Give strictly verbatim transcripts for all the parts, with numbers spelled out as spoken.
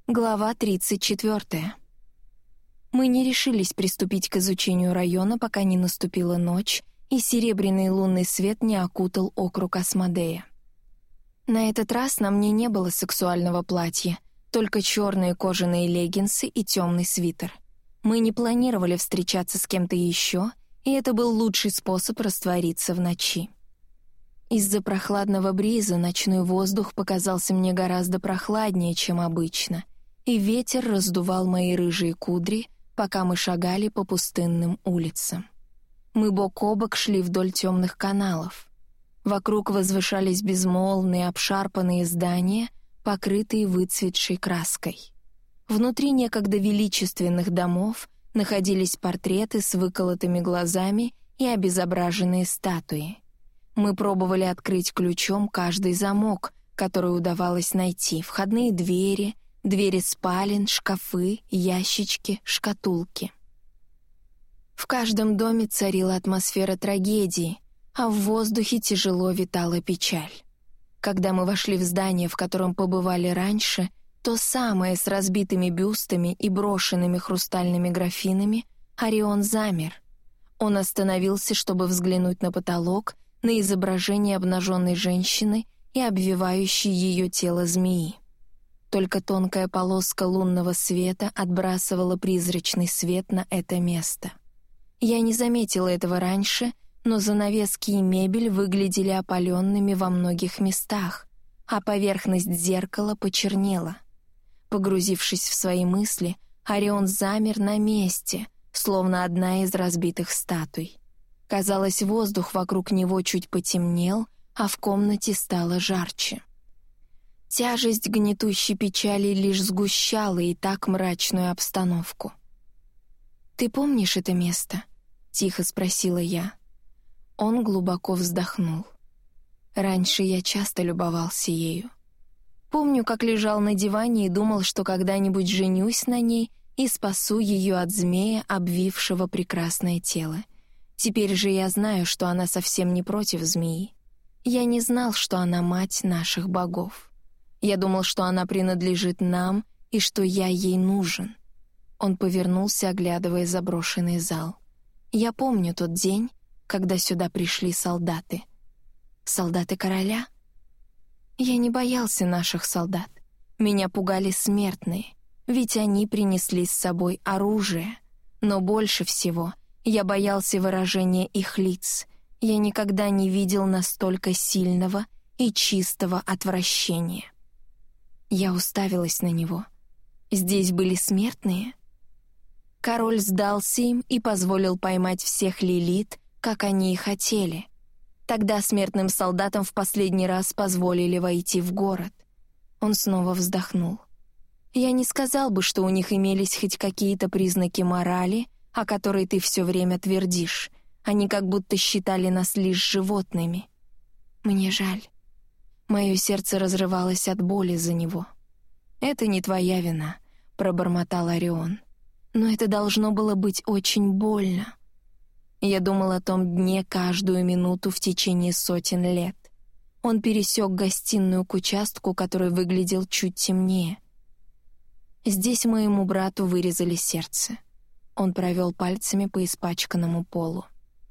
Глава тридцать четвёртая. Мы не решились приступить к изучению района, пока не наступила ночь, и серебряный лунный свет не окутал округ Асмодея. На этот раз на мне не было сексуального платья, только черные кожаные леггинсы и темный свитер. Мы не планировали встречаться с кем-то еще, и это был лучший способ раствориться в ночи. Из-за прохладного бриза ночной воздух показался мне гораздо прохладнее, чем обычно, и ветер раздувал мои рыжие кудри, пока мы шагали по пустынным улицам. Мы бок о бок шли вдоль темных каналов. Вокруг возвышались безмолвные обшарпанные здания, покрытые выцветшей краской. Внутри некогда величественных домов находились портреты с выколотыми глазами и обезображенные статуи. Мы пробовали открыть ключом каждый замок, который удавалось найти, входные двери, двери спален, шкафы, ящички, шкатулки. В каждом доме царила атмосфера трагедии, а в воздухе тяжело витала печаль. Когда мы вошли в здание, в котором побывали раньше, то самое с разбитыми бюстами и брошенными хрустальными графинами, Орион замер. Он остановился, чтобы взглянуть на потолок, на изображение обнаженной женщины и обвивающей ее тело змеи. Только тонкая полоска лунного света отбрасывала призрачный свет на это место. Я не заметила этого раньше, но занавески и мебель выглядели опаленными во многих местах, а поверхность зеркала почернела. Погрузившись в свои мысли, Орион замер на месте, словно одна из разбитых статуй. Казалось, воздух вокруг него чуть потемнел, а в комнате стало жарче. Тяжесть гнетущей печали лишь сгущала и так мрачную обстановку. «Ты помнишь это место?» — тихо спросила я. Он глубоко вздохнул. Раньше я часто любовался ею. Помню, как лежал на диване и думал, что когда-нибудь женюсь на ней и спасу ее от змея, обвившего прекрасное тело. Теперь же я знаю, что она совсем не против змеи. Я не знал, что она мать наших богов. Я думал, что она принадлежит нам и что я ей нужен. Он повернулся, оглядывая заброшенный зал. Я помню тот день, когда сюда пришли солдаты. Солдаты короля? Я не боялся наших солдат. Меня пугали смертные, ведь они принесли с собой оружие. Но больше всего я боялся выражения их лиц. Я никогда не видел настолько сильного и чистого отвращения. Я уставилась на него. Здесь были смертные? Король сдался им и позволил поймать всех Лилит, как они и хотели. Тогда смертным солдатам в последний раз позволили войти в город. Он снова вздохнул. Я не сказал бы, что у них имелись хоть какие-то признаки морали, о которой ты все время твердишь. Они как будто считали нас лишь животными. Мне жаль. Мое сердце разрывалось от боли за него. «Это не твоя вина», — пробормотал Орион. «Но это должно было быть очень больно». Я думал о том дне каждую минуту в течение сотен лет. Он пересек гостиную к участку, который выглядел чуть темнее. Здесь моему брату вырезали сердце. Он провел пальцами по испачканному полу.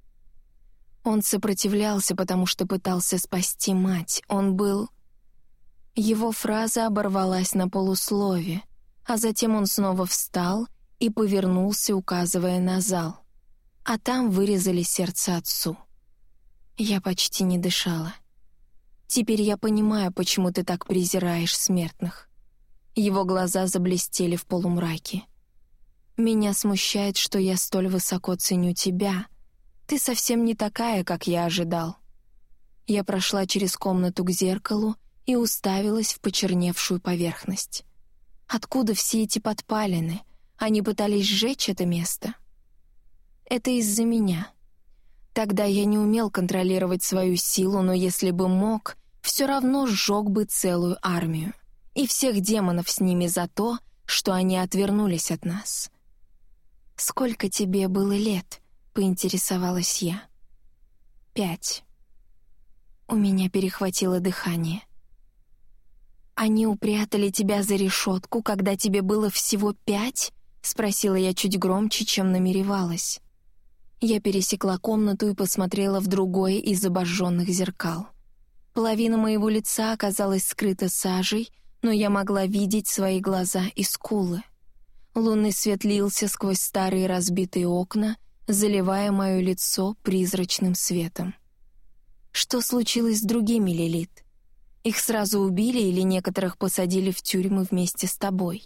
Он сопротивлялся, потому что пытался спасти мать. Он был... Его фраза оборвалась на полуслове, а затем он снова встал и повернулся, указывая на зал. А там вырезали сердце отцу. Я почти не дышала. Теперь я понимаю, почему ты так презираешь смертных. Его глаза заблестели в полумраке. Меня смущает, что я столь высоко ценю тебя. Ты совсем не такая, как я ожидал. Я прошла через комнату к зеркалу и уставилась в почерневшую поверхность. Откуда все эти подпалины? Они пытались сжечь это место? Это из-за меня. Тогда я не умел контролировать свою силу, но если бы мог, все равно сжег бы целую армию. И всех демонов с ними за то, что они отвернулись от нас. «Сколько тебе было лет?» — поинтересовалась я. «Пять». У меня перехватило дыхание. «Они упрятали тебя за решетку, когда тебе было всего пять?» — спросила я чуть громче, чем намеревалась. Я пересекла комнату и посмотрела в другое из обожженных зеркал. Половина моего лица оказалась скрыта сажей, но я могла видеть свои глаза и скулы. Лунный свет лился сквозь старые разбитые окна, заливая мое лицо призрачным светом. Что случилось с другими, Лилит? Их сразу убили или некоторых посадили в тюрьмы вместе с тобой?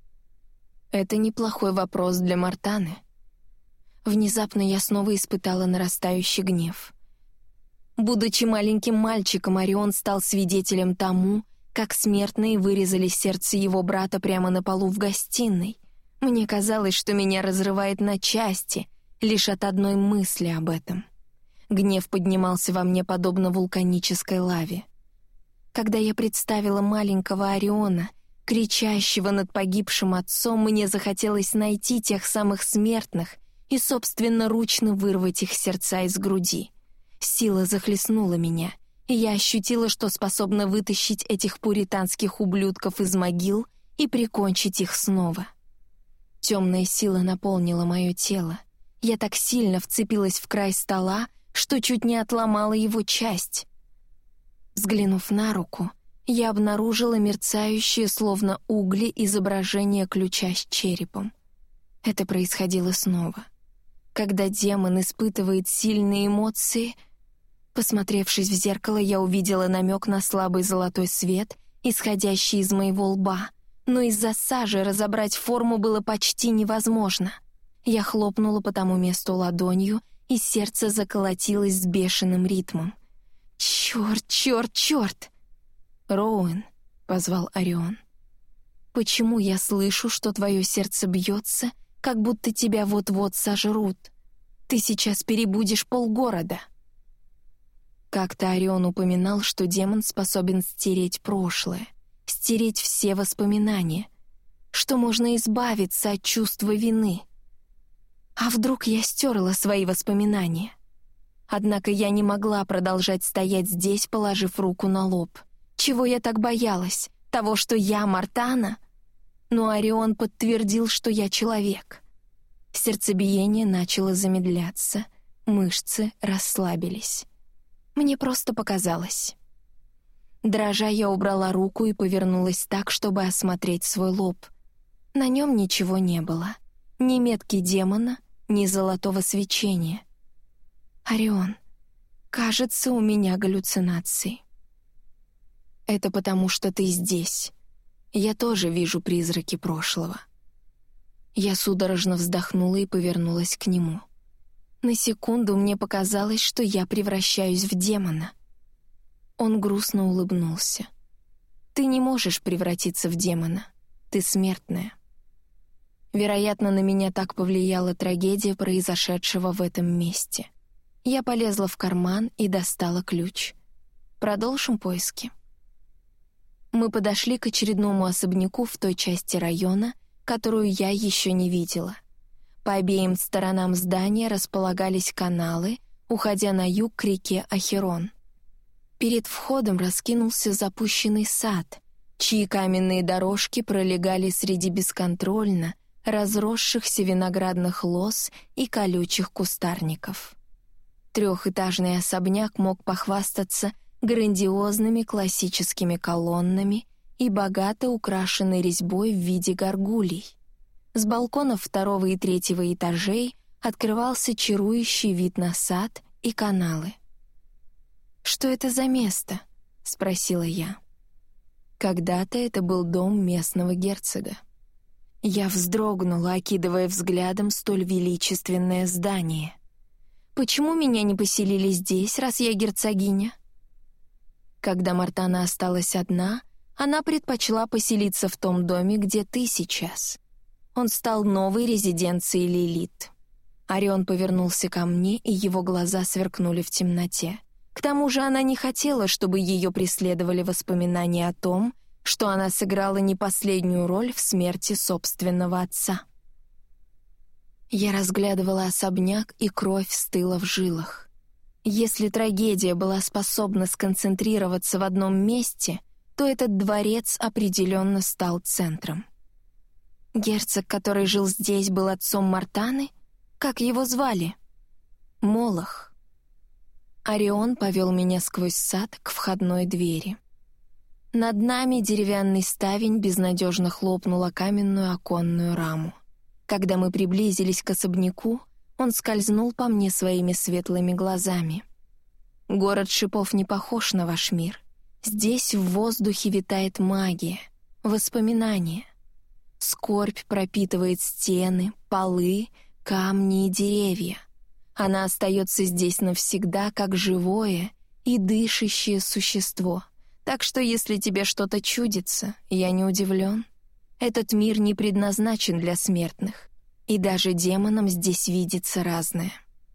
Это неплохой вопрос для Мартаны. Внезапно я снова испытала нарастающий гнев. Будучи маленьким мальчиком, Орион стал свидетелем тому, как смертные вырезали сердце его брата прямо на полу в гостиной. Мне казалось, что меня разрывает на части лишь от одной мысли об этом. Гнев поднимался во мне подобно вулканической лаве. Когда я представила маленького Ориона, кричащего над погибшим отцом, мне захотелось найти тех самых смертных и собственноручно вырвать их сердца из груди. Сила захлестнула меня, и я ощутила, что способна вытащить этих пуританских ублюдков из могил и прикончить их снова. Темная сила наполнила мое тело. Я так сильно вцепилась в край стола, что чуть не отломала его часть. Взглянув на руку, я обнаружила мерцающее, словно угли, изображение ключа с черепом. Это происходило снова. Когда демон испытывает сильные эмоции... Посмотревшись в зеркало, я увидела намек на слабый золотой свет, исходящий из моего лба, но из-за сажи разобрать форму было почти невозможно. Я хлопнула по тому месту ладонью, и сердце заколотилось с бешеным ритмом. «Черт, черт, черт!» «Роуэн», — позвал Орион. «Почему я слышу, что твое сердце бьется, как будто тебя вот-вот сожрут? Ты сейчас перебудешь полгорода». Как-то Орион упоминал, что демон способен стереть прошлое, стереть все воспоминания, что можно избавиться от чувства вины. А вдруг я стерла свои воспоминания? Однако я не могла продолжать стоять здесь, положив руку на лоб. Чего я так боялась? Того, что я Мартана? Но Орион подтвердил, что я человек. Сердцебиение начало замедляться, мышцы расслабились. Мне просто показалось. Дрожа, я убрала руку и повернулась так, чтобы осмотреть свой лоб. На нем ничего не было. Ни метки демона, ни золотого свечения. «Орион, кажется, у меня галлюцинации». «Это потому, что ты здесь. Я тоже вижу призраки прошлого». Я судорожно вздохнула и повернулась к нему. На секунду мне показалось, что я превращаюсь в демона. Он грустно улыбнулся. «Ты не можешь превратиться в демона. Ты смертная». Вероятно, на меня так повлияла трагедия произошедшего в этом месте. Я полезла в карман и достала ключ. Продолжим поиски. Мы подошли к очередному особняку в той части района, которую я еще не видела. По обеим сторонам здания располагались каналы, уходя на юг к реке Ахерон. Перед входом раскинулся запущенный сад, чьи каменные дорожки пролегали среди бесконтрольно разросшихся виноградных лоз и колючих кустарников. Трехэтажный особняк мог похвастаться грандиозными классическими колоннами и богато украшенной резьбой в виде горгулей. С балконов второго и третьего этажей открывался чарующий вид на сад и каналы. «Что это за место?» — спросила я. Когда-то это был дом местного герцога. Я вздрогнула, окидывая взглядом столь величественное здание. «Почему меня не поселили здесь, раз я герцогиня?» Когда Мартана осталась одна, она предпочла поселиться в том доме, где ты сейчас. Он стал новой резиденцией Лилит. Орион повернулся ко мне, и его глаза сверкнули в темноте. К тому же она не хотела, чтобы ее преследовали воспоминания о том, что она сыграла не последнюю роль в смерти собственного отца. Я разглядывала особняк, и кровь стыла в жилах. Если трагедия была способна сконцентрироваться в одном месте, то этот дворец определенно стал центром. Герцог, который жил здесь, был отцом Мартаны? Как его звали? Молох. Орион повел меня сквозь сад к входной двери. Над нами деревянный ставень безнадежно хлопнул о каменную оконную раму. Когда мы приблизились к особняку, он скользнул по мне своими светлыми глазами. Город шипов не похож на ваш мир. Здесь в воздухе витает магия, воспоминания. Скорбь пропитывает стены, полы, камни и деревья. Она остается здесь навсегда, как живое и дышащее существо. Так что если тебе что-то чудится, я не удивлен. Этот мир не предназначен для смертных, и даже демонам здесь видится разное.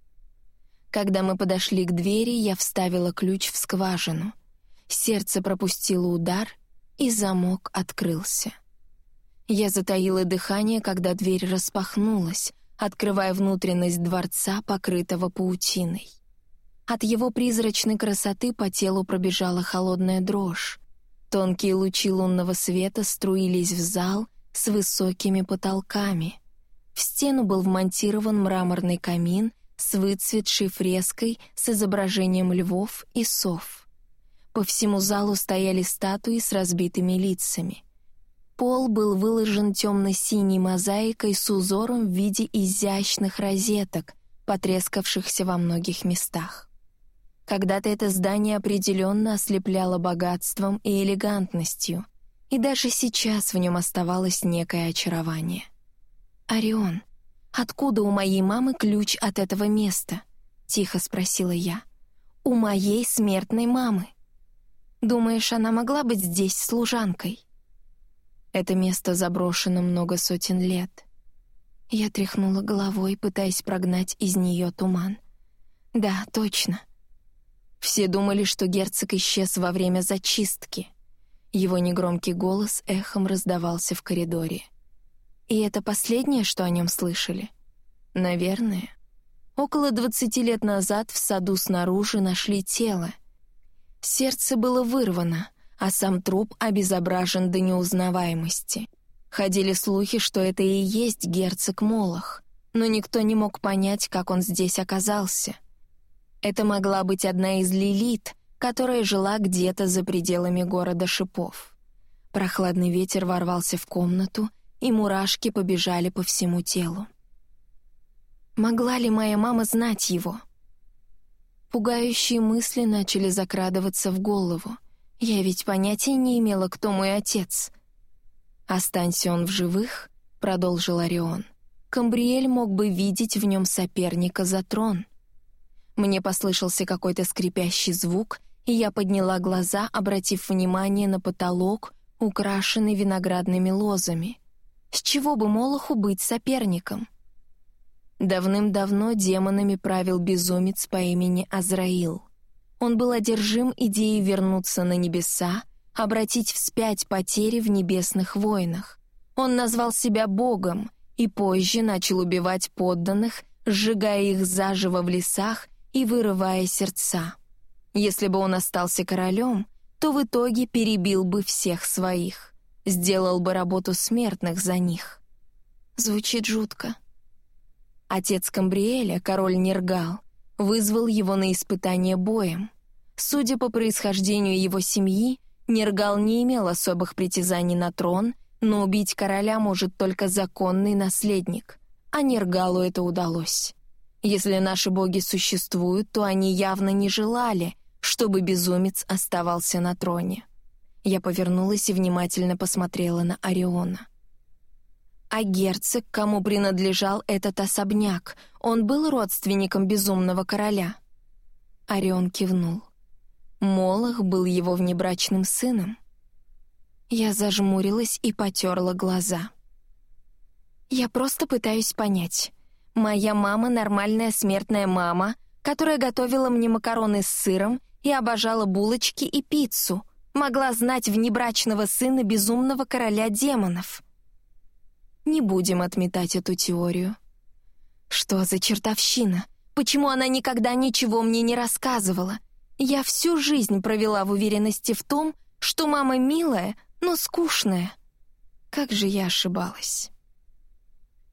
Когда мы подошли к двери, я вставила ключ в скважину. Сердце пропустило удар, и замок открылся. Я затаила дыхание, когда дверь распахнулась, открывая внутренность дворца, покрытого паутиной. От его призрачной красоты по телу пробежала холодная дрожь. Тонкие лучи лунного света струились в зал с высокими потолками. В стену был вмонтирован мраморный камин с выцветшей фреской с изображением львов и сов. По всему залу стояли статуи с разбитыми лицами. Пол был выложен темно-синей мозаикой с узором в виде изящных розеток, потрескавшихся во многих местах. Когда-то это здание определенно ослепляло богатством и элегантностью, и даже сейчас в нем оставалось некое очарование. «Орион, откуда у моей мамы ключ от этого места?» — тихо спросила я. «У моей смертной мамы. Думаешь, она могла быть здесь служанкой?» Это место заброшено много сотен лет. Я тряхнула головой, пытаясь прогнать из нее туман. «Да, точно. Все думали, что герцог исчез во время зачистки». Его негромкий голос эхом раздавался в коридоре. «И это последнее, что о нем слышали?» «Наверное. Около двадцати лет назад в саду снаружи нашли тело. Сердце было вырвано, а сам труп обезображен до неузнаваемости. Ходили слухи, что это и есть герцог Молох, но никто не мог понять, как он здесь оказался. Это могла быть одна из Лилит, которая жила где-то за пределами города шипов». Прохладный ветер ворвался в комнату, и мурашки побежали по всему телу. Могла ли моя мама знать его? Пугающие мысли начали закрадываться в голову. Я ведь понятия не имела, кто мой отец. «Останься он в живых», — продолжил Орион, «Камбриэль мог бы видеть в нем соперника за трон». Мне послышался какой-то скрипящий звук, и я подняла глаза, обратив внимание на потолок, украшенный виноградными лозами. С чего бы Молоху быть соперником? Давным-давно демонами правил безумец по имени Азраил. Он был одержим идеей вернуться на небеса, обратить вспять потери в небесных войнах. Он назвал себя богом и позже начал убивать подданных, сжигая их заживо в лесах и вырывая сердца. Если бы он остался королем, то в итоге перебил бы всех своих, сделал бы работу смертных за них. Звучит жутко. Отец Камбриэля, король Нергал, вызвал его на испытание боем. Судя по происхождению его семьи, Нергал не имел особых притязаний на трон, но убить короля может только законный наследник, а Нергалу это удалось. Если наши боги существуют, то они явно не желали, чтобы безумец оставался на троне. Я повернулась и внимательно посмотрела на Ориона. «А герцог, кому принадлежал этот особняк, он был родственником безумного короля?» Орион кивнул. Молох был его внебрачным сыном. Я зажмурилась и потерла глаза. «Я просто пытаюсь понять. Моя мама — нормальная смертная мама, которая готовила мне макароны с сыром и обожала булочки и пиццу, могла знать внебрачного сына безумного короля демонов». Не будем отметать эту теорию. Что за чертовщина? Почему она никогда ничего мне не рассказывала? Я всю жизнь провела в уверенности в том, что мама милая, но скучная. Как же я ошибалась.